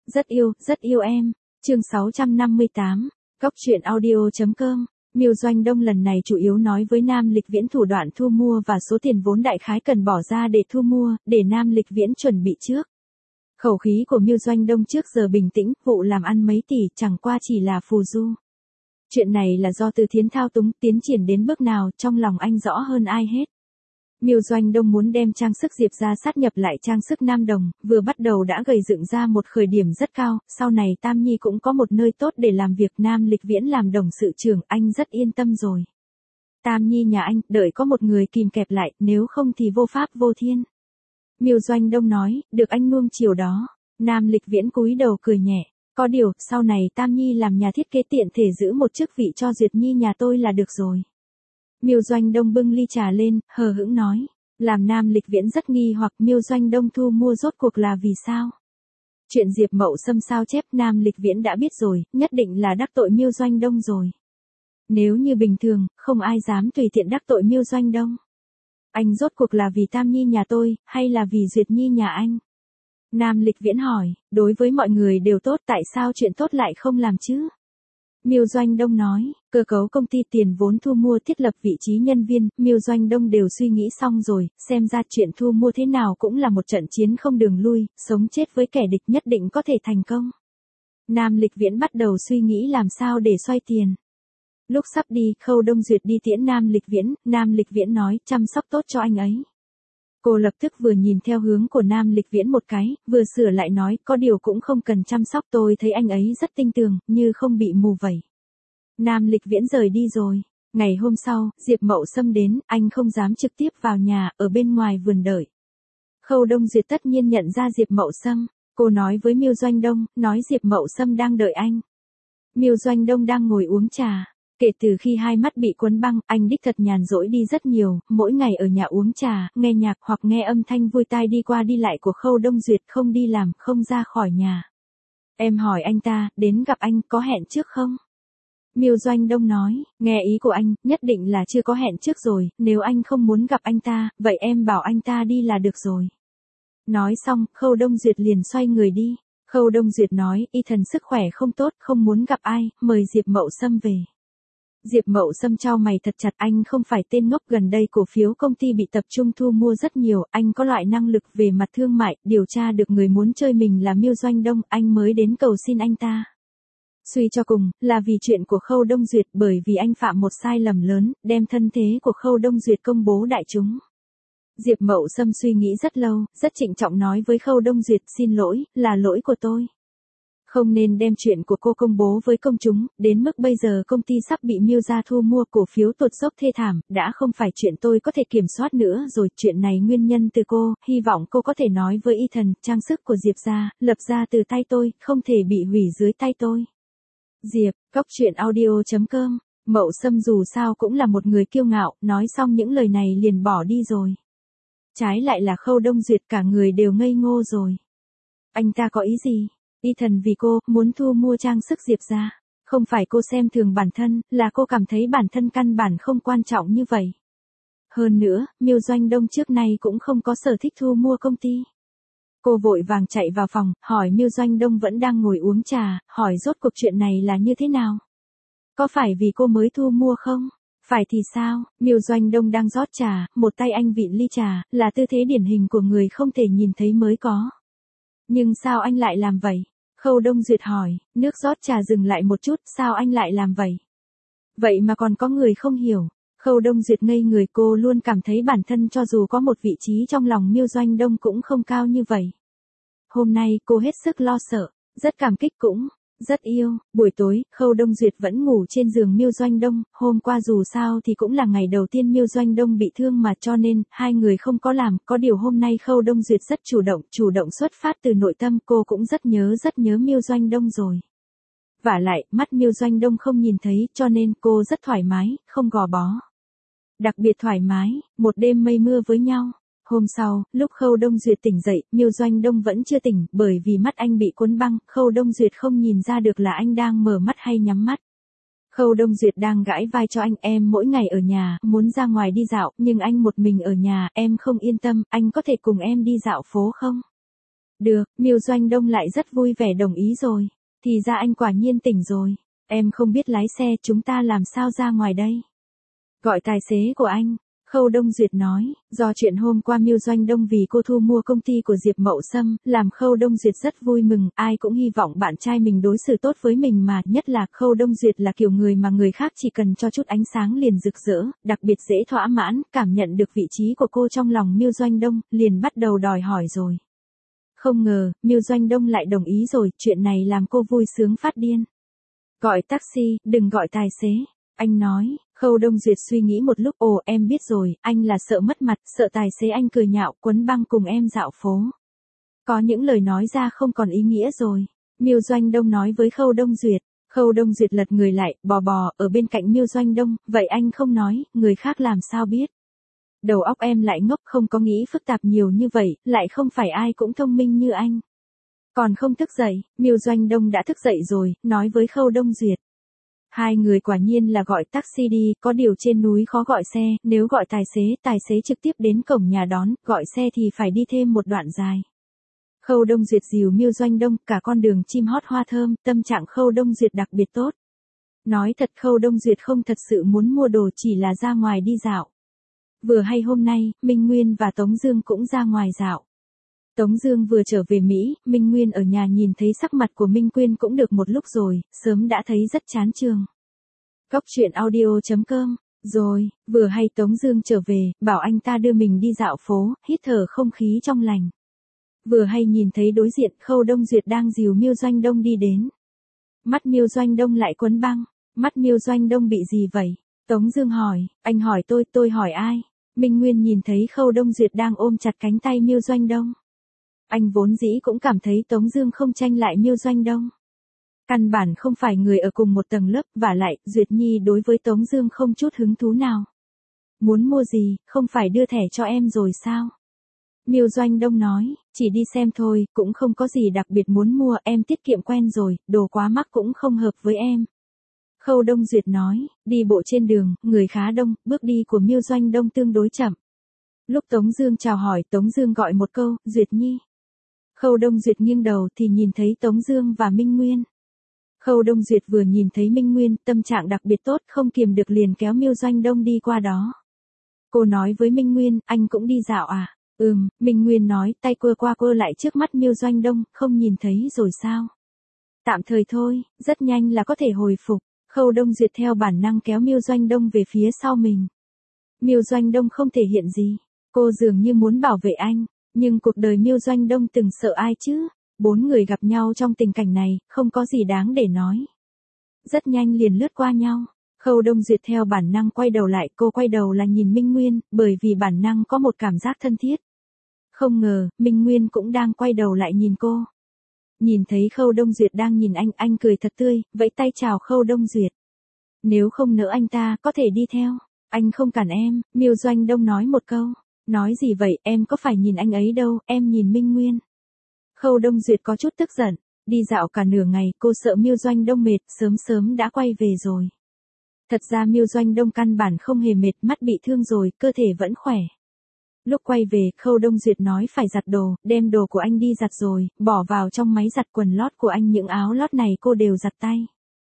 Rất yêu em. Chương 658, Góc truyện audio.com. Miêu Doanh Đông lần này chủ yếu nói với Nam Lịch Viễn thủ đoạn thu mua và số tiền vốn đại khái cần bỏ ra để thu mua, để Nam Lịch Viễn chuẩn bị trước. Khẩu khí của Miêu Doanh Đông trước giờ bình tĩnh, vụ làm ăn mấy tỷ chẳng qua chỉ là phù du. Chuyện này là do Từ Thiến thao túng, tiến triển đến bước nào trong lòng anh rõ hơn ai hết. Miêu Doanh Đông muốn đem trang sức Diệp gia sát nhập lại trang sức Nam Đồng, vừa bắt đầu đã gầy dựng ra một khởi điểm rất cao, sau này Tam Nhi cũng có một nơi tốt để làm việc. Nam Lịch Viễn làm đồng sự trưởng, anh rất yên tâm rồi. Tam Nhi nhà anh, đợi có một người kìm kẹp lại, nếu không thì vô pháp vô thiên. Miêu Doanh Đông nói, được anh nuông chiều đó. Nam Lịch Viễn cúi đầu cười nhẹ, có điều, sau này Tam Nhi làm nhà thiết kế tiện thể giữ một chức vị cho Duyệt Nhi nhà tôi là được rồi. Miêu Doanh Đông bưng ly trà lên, hờ hững nói. Làm Nam Lịch Viễn rất nghi hoặc Miêu Doanh Đông thu mua rốt cuộc là vì sao? Chuyện Diệp Mậu Sâm sao chép Nam Lịch Viễn đã biết rồi, nhất định là đắc tội Miêu Doanh Đông rồi. Nếu như bình thường, không ai dám tùy tiện đắc tội Miêu Doanh Đông. Anh rốt cuộc là vì Tam Nhi nhà tôi, hay là vì Duyệt Nhi nhà anh? Nam Lịch Viễn hỏi, đối với mọi người đều tốt, tại sao chuyện tốt lại không làm chứ? Miêu Doanh Đông nói, cơ cấu công ty, tiền vốn thu mua, thiết lập vị trí nhân viên, Miêu Doanh Đông đều suy nghĩ xong rồi, xem ra chuyện thu mua thế nào cũng là một trận chiến không đường lui, sống chết với kẻ địch nhất định có thể thành công. Nam Lịch Viễn bắt đầu suy nghĩ làm sao để xoay tiền. Lúc sắp đi, Khâu Đông Duyệt đi tiễn Nam Lịch Viễn nói, chăm sóc tốt cho anh ấy. Cô lập tức vừa nhìn theo hướng của Nam Lịch Viễn một cái, vừa sửa lại nói, có điều cũng không cần chăm sóc, tôi thấy anh ấy rất tinh tường, như không bị mù vậy. Nam Lịch Viễn rời đi rồi. Ngày hôm sau, Diệp Mậu Sâm đến, anh không dám trực tiếp vào nhà, ở bên ngoài vườn đợi. Khâu Đông Duyệt tất nhiên nhận ra Diệp Mậu Sâm, cô nói với Miêu Doanh Đông, nói Diệp Mậu Sâm đang đợi anh. Miêu Doanh Đông đang ngồi uống trà. Kể từ khi hai mắt bị cuốn băng, anh đích thật nhàn rỗi đi rất nhiều, mỗi ngày ở nhà uống trà, nghe nhạc hoặc nghe âm thanh vui tai đi qua đi lại của Khâu Đông Duyệt, không đi làm, không ra khỏi nhà. Em hỏi anh ta, đến gặp anh có hẹn trước không? Miêu Doanh Đông nói, nghe ý của anh, nhất định là chưa có hẹn trước rồi, nếu anh không muốn gặp anh ta, vậy em bảo anh ta đi là được rồi. Nói xong, Khâu Đông Duyệt liền xoay người đi. Khâu Đông Duyệt nói, y thần sức khỏe không tốt, không muốn gặp ai, mời Diệp Mậu Sâm về. Diệp Mậu Sâm chau mày thật chặt, anh không phải tên ngốc, gần đây cổ phiếu công ty bị tập trung thu mua rất nhiều, anh có loại năng lực về mặt thương mại, điều tra được người muốn chơi mình là Miêu Doanh Đông, anh mới đến cầu xin anh ta. Suy cho cùng, là vì chuyện của Khâu Đông Duyệt, bởi vì anh phạm một sai lầm lớn, đem thân thế của Khâu Đông Duyệt công bố đại chúng. Diệp Mậu Sâm suy nghĩ rất lâu, rất trịnh trọng nói với Khâu Đông Duyệt, xin lỗi, là lỗi của tôi. Không nên đem chuyện của cô công bố với công chúng, đến mức bây giờ công ty sắp bị Miêu gia thu mua, cổ phiếu tụt dốc thê thảm, đã không phải chuyện tôi có thể kiểm soát nữa rồi, chuyện này nguyên nhân từ cô, hy vọng cô có thể nói với y thần, trang sức của Diệp gia, lập ra từ tay tôi, không thể bị hủy dưới tay tôi. Diệp, Góc truyện audio.com, Mậu Sâm dù sao cũng là một người kiêu ngạo, nói xong những lời này liền bỏ đi rồi. Trái lại là Khâu Đông Duyệt, cả người đều ngây ngô rồi. Anh ta có ý gì? Y thần vì cô, muốn thu mua trang sức Diệp gia. Không phải cô xem thường bản thân, là cô cảm thấy bản thân căn bản không quan trọng như vậy. Hơn nữa, Miêu Doanh Đông trước nay cũng không có sở thích thu mua công ty. Cô vội vàng chạy vào phòng, hỏi Miêu Doanh Đông vẫn đang ngồi uống trà, hỏi rốt cuộc chuyện này là như thế nào? Có phải vì cô mới thu mua không? Phải thì sao? Miêu Doanh Đông đang rót trà, một tay anh vịn ly trà, là tư thế điển hình của người không thể nhìn thấy mới có. Nhưng sao anh lại làm vậy? Khâu Đông Duyệt hỏi, nước rót trà dừng lại một chút, sao anh lại làm vậy? Vậy mà còn có người không hiểu. Khâu Đông Duyệt ngây người, cô luôn cảm thấy bản thân cho dù có một vị trí trong lòng Miêu Doanh Đông cũng không cao như vậy. Hôm nay cô hết sức lo sợ, rất cảm kích cũng rất yêu. Buổi tối, Khâu Đông Duyệt vẫn ngủ trên giường Miêu Doanh Đông, hôm qua dù sao thì cũng là ngày đầu tiên Miêu Doanh Đông bị thương mà, cho nên hai người không có làm, có điều hôm nay Khâu Đông Duyệt rất chủ động xuất phát từ nội tâm, cô cũng rất nhớ Miêu Doanh Đông rồi. Vả lại, mắt Miêu Doanh Đông không nhìn thấy, cho nên cô rất thoải mái, không gò bó. Đặc biệt thoải mái, một đêm mây mưa với nhau. Hôm sau, lúc Khâu Đông Duyệt tỉnh dậy, Miêu Doanh Đông vẫn chưa tỉnh, bởi vì mắt anh bị cuốn băng, Khâu Đông Duyệt không nhìn ra được là anh đang mở mắt hay nhắm mắt. Khâu Đông Duyệt đang gãi vai cho anh, em mỗi ngày ở nhà, muốn ra ngoài đi dạo, nhưng anh một mình ở nhà, em không yên tâm, anh có thể cùng em đi dạo phố không? Được, Miêu Doanh Đông lại rất vui vẻ đồng ý rồi. Thì ra anh quả nhiên tỉnh rồi. Em không biết lái xe, chúng ta làm sao ra ngoài đây? Gọi tài xế của anh. Khâu Đông Duyệt nói, do chuyện hôm qua Miêu Doanh Đông vì cô thu mua công ty của Diệp Mậu Sâm, làm Khâu Đông Duyệt rất vui mừng, ai cũng hy vọng bạn trai mình đối xử tốt với mình mà, nhất là Khâu Đông Duyệt là kiểu người mà người khác chỉ cần cho chút ánh sáng liền rực rỡ, đặc biệt dễ thỏa mãn, cảm nhận được vị trí của cô trong lòng Miêu Doanh Đông, liền bắt đầu đòi hỏi rồi. Không ngờ, Miêu Doanh Đông lại đồng ý rồi, chuyện này làm cô vui sướng phát điên. Gọi taxi, đừng gọi tài xế. Anh nói, Khâu Đông Duyệt suy nghĩ một lúc, ồ em biết rồi, anh là sợ mất mặt, sợ tài xế anh cười nhạo, quấn băng cùng em dạo phố. Có những lời nói ra không còn ý nghĩa rồi. Miêu Doanh Đông nói với Khâu Đông Duyệt. Khâu Đông Duyệt lật người lại, bò ở bên cạnh Miêu Doanh Đông, vậy anh không nói, người khác làm sao biết. Đầu óc em lại ngốc, không có nghĩ phức tạp nhiều như vậy, lại không phải ai cũng thông minh như anh. Còn không thức dậy, Miêu Doanh Đông đã thức dậy rồi, nói với Khâu Đông Duyệt. Hai người quả nhiên là gọi taxi đi, có điều trên núi khó gọi xe, nếu gọi tài xế trực tiếp đến cổng nhà đón, gọi xe thì phải đi thêm một đoạn dài. Khâu Đông Duyệt dìu Miêu Doanh Đông, cả con đường chim hót hoa thơm, tâm trạng Khâu Đông Duyệt đặc biệt tốt. Nói thật Khâu Đông Duyệt không thật sự muốn mua đồ, chỉ là ra ngoài đi dạo. Vừa hay hôm nay, Minh Nguyên và Tống Dương cũng ra ngoài dạo. Tống Dương vừa trở về Mỹ, Minh Nguyên ở nhà nhìn thấy sắc mặt của Minh Quyên cũng được một lúc rồi, sớm đã thấy rất chán trường. Góc truyện audio.com. Rồi, vừa hay Tống Dương trở về, bảo anh ta đưa mình đi dạo phố, hít thở không khí trong lành. Vừa hay nhìn thấy đối diện Khâu Đông Duyệt đang dìu Miêu Doanh Đông đi đến. Mắt Miêu Doanh Đông lại quấn băng. Mắt Miêu Doanh Đông bị gì vậy? Tống Dương hỏi, anh hỏi tôi hỏi ai? Minh Nguyên nhìn thấy Khâu Đông Duyệt đang ôm chặt cánh tay Miêu Doanh Đông. Anh vốn dĩ cũng cảm thấy Tống Dương không tranh lại Miêu Doanh Đông. Căn bản không phải người ở cùng một tầng lớp, vả lại, Duyệt Nhi đối với Tống Dương không chút hứng thú nào. Muốn mua gì, không phải đưa thẻ cho em rồi sao? Miêu Doanh Đông nói, chỉ đi xem thôi, cũng không có gì đặc biệt muốn mua, em tiết kiệm quen rồi, đồ quá mắc cũng không hợp với em. Khâu Đông Duyệt nói, đi bộ trên đường, người khá đông, bước đi của Miêu Doanh Đông tương đối chậm. Lúc Tống Dương chào hỏi, Tống Dương gọi một câu, Duyệt Nhi. Khâu Đông Duyệt nghiêng đầu thì nhìn thấy Tống Dương và Minh Nguyên. Khâu Đông Duyệt vừa nhìn thấy Minh Nguyên, tâm trạng đặc biệt tốt, không kiềm được liền kéo Miêu Doanh Đông đi qua đó. Cô nói với Minh Nguyên, anh cũng đi dạo à? Minh Nguyên nói, tay quơ qua quơ lại trước mắt Miêu Doanh Đông, không nhìn thấy rồi sao? Tạm thời thôi, rất nhanh là có thể hồi phục. Khâu Đông Duyệt theo bản năng kéo Miêu Doanh Đông về phía sau mình. Miêu Doanh Đông không thể hiện gì. Cô dường như muốn bảo vệ anh, nhưng cuộc đời Miêu Doanh Đông từng sợ ai chứ? Bốn người gặp nhau trong tình cảnh này, không có gì đáng để nói. Rất nhanh liền lướt qua nhau. Khâu Đông Duyệt theo bản năng quay đầu lại, cô quay đầu là nhìn Minh Nguyên, bởi vì bản năng có một cảm giác thân thiết. Không ngờ, Minh Nguyên cũng đang quay đầu lại nhìn cô. Nhìn thấy Khâu Đông Duyệt đang nhìn anh cười thật tươi, vẫy tay chào Khâu Đông Duyệt. Nếu không nỡ anh ta, có thể đi theo. Anh không cản em, Miêu Doanh Đông nói một câu. Nói gì vậy, em có phải nhìn anh ấy đâu, em nhìn Minh Nguyên. Khâu Đông Duyệt có chút tức giận, đi dạo cả nửa ngày, cô sợ Miêu Doanh Đông mệt, sớm đã quay về rồi. Thật ra Miêu Doanh Đông căn bản không hề mệt, mắt bị thương rồi, cơ thể vẫn khỏe. Lúc quay về, Khâu Đông Duyệt nói phải giặt đồ, đem đồ của anh đi giặt rồi, bỏ vào trong máy giặt quần lót của anh, những áo lót này cô đều giặt tay.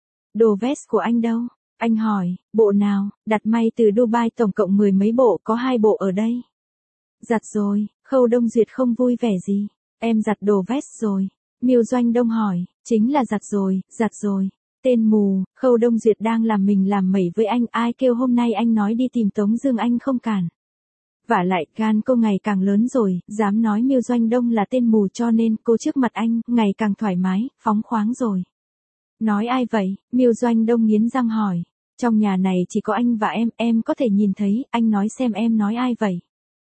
Đồ vest của anh đâu? Anh hỏi, bộ nào, đặt may từ Dubai tổng cộng 10 mấy bộ, có 2 bộ ở đây. Giặt rồi, Khâu Đông Duyệt không vui vẻ gì. Em giặt đồ vest rồi. Miêu Doanh Đông hỏi, chính là giặt rồi. Tên mù, Khâu Đông Duyệt đang làm mình làm mẩy với anh, ai kêu hôm nay anh nói đi tìm Tống Dương anh không cản. Vả lại, gan cô ngày càng lớn rồi, dám nói Miêu Doanh Đông là tên mù cho nên cô trước mặt anh, ngày càng thoải mái, phóng khoáng rồi. Nói ai vậy? Miêu Doanh Đông nghiến răng hỏi. Trong nhà này chỉ có anh và em có thể nhìn thấy, anh nói xem em nói ai vậy?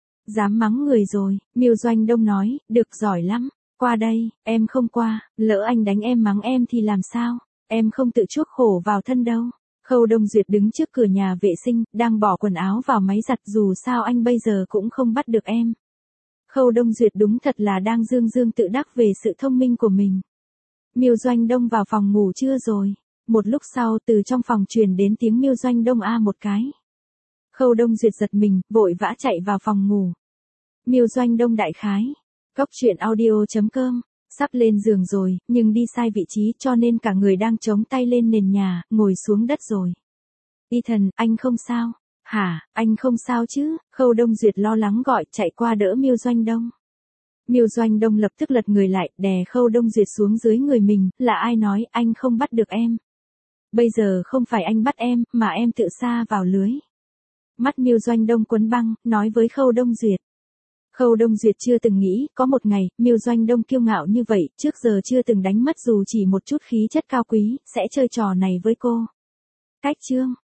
Dám mắng người rồi, Miêu Doanh Đông nói, được giỏi lắm, qua đây, em không qua, lỡ anh đánh em mắng em thì làm sao? Em không tự chuốc khổ vào thân đâu. Khâu Đông Duyệt đứng trước cửa nhà vệ sinh, đang bỏ quần áo vào máy giặt, dù sao anh bây giờ cũng không bắt được em. Khâu Đông Duyệt đúng thật là đang dương tự đắc về sự thông minh của mình. Miêu Doanh Đông vào phòng ngủ chưa rồi? Một lúc sau từ trong phòng truyền đến tiếng Miêu Doanh Đông a một cái. Khâu Đông Duyệt giật mình, vội vã chạy vào phòng ngủ. Miêu Doanh Đông đại khái. Góc truyện audio.com, sắp lên giường rồi, nhưng đi sai vị trí cho nên cả người đang chống tay lên nền nhà, ngồi xuống đất rồi. Ethan, anh không sao? Hả, anh không sao chứ? Khâu Đông Duyệt lo lắng gọi, chạy qua đỡ Miêu Doanh Đông. Miêu Doanh Đông lập tức lật người lại, đè Khâu Đông Duyệt xuống dưới người mình, là ai nói anh không bắt được em? Bây giờ không phải anh bắt em, mà em tự sa vào lưới. Mắt Miêu Doanh Đông quấn băng, nói với Khâu Đông Duyệt. Khâu Đông Duyệt chưa từng nghĩ, có một ngày, Miêu Doanh Đông kiêu ngạo như vậy, trước giờ chưa từng đánh mất dù chỉ một chút khí chất cao quý, sẽ chơi trò này với cô. Cách chương.